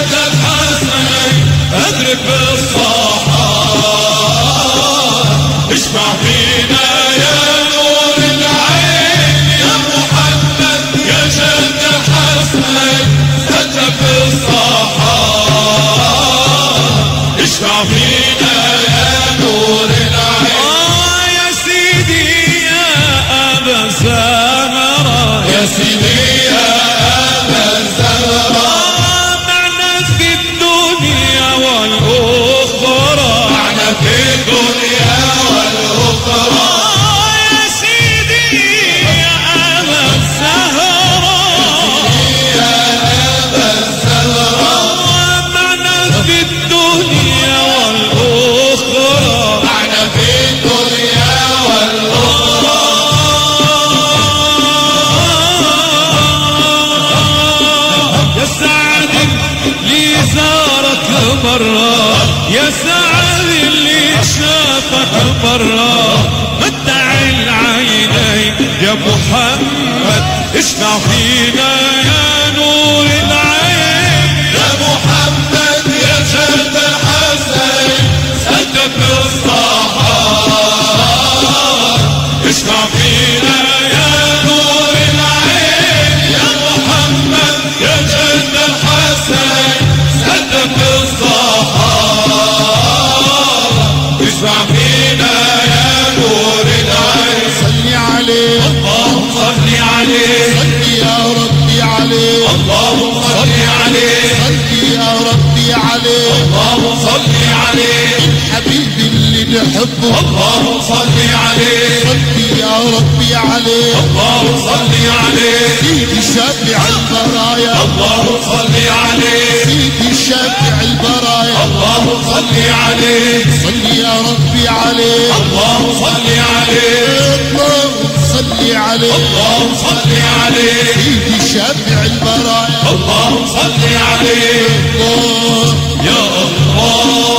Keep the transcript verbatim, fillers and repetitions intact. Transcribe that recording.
جد الحسن أدرك بالصحاب اشفع فينا يا نور العين يا محمد يا جد الحسن أدرك بالصحاب اشفع فينا يا نور العين. آه يا سيدي يا أبا زهرة يا سيدي يا أبا زهرة معنا في الدنيا والأخرى معنا في الدنيا والأخرى. آه يا سيدي يا أبا زهرة يا أبا زهرة معنا في الدنيا والأخرى معنا في الدنيا والأخرى. يا سعد اللي زارك برا يا سعد اللي شافك برا متع العينين يا محمد اشفع فينا يا نور العين يا محمد يا جد الحسن سدد بالصحاب اشفع فينا يا نور العين يا محمد يا جد الحسن سدد بالصحاب اشفع فينا يا نور العين. صلي عليه اللهم صل عليه صلي يا ربي عليه اللهم صل عليه صلي يا ربي عليه اللهم صل عليه الحبيب اللي نحبه اللهم صل عليه صلي يا ربي عليه اللهم صل عليه سيدي شافع البرايا اللهم صل عليه سيدي شافع البرايا اللهم صل عليه صلي يا ربي عليه اللهم صل عليه اللهم صلي عليه اللهم صل عليه سيدي شافع البرايا اللهم صل عليه الله يا الله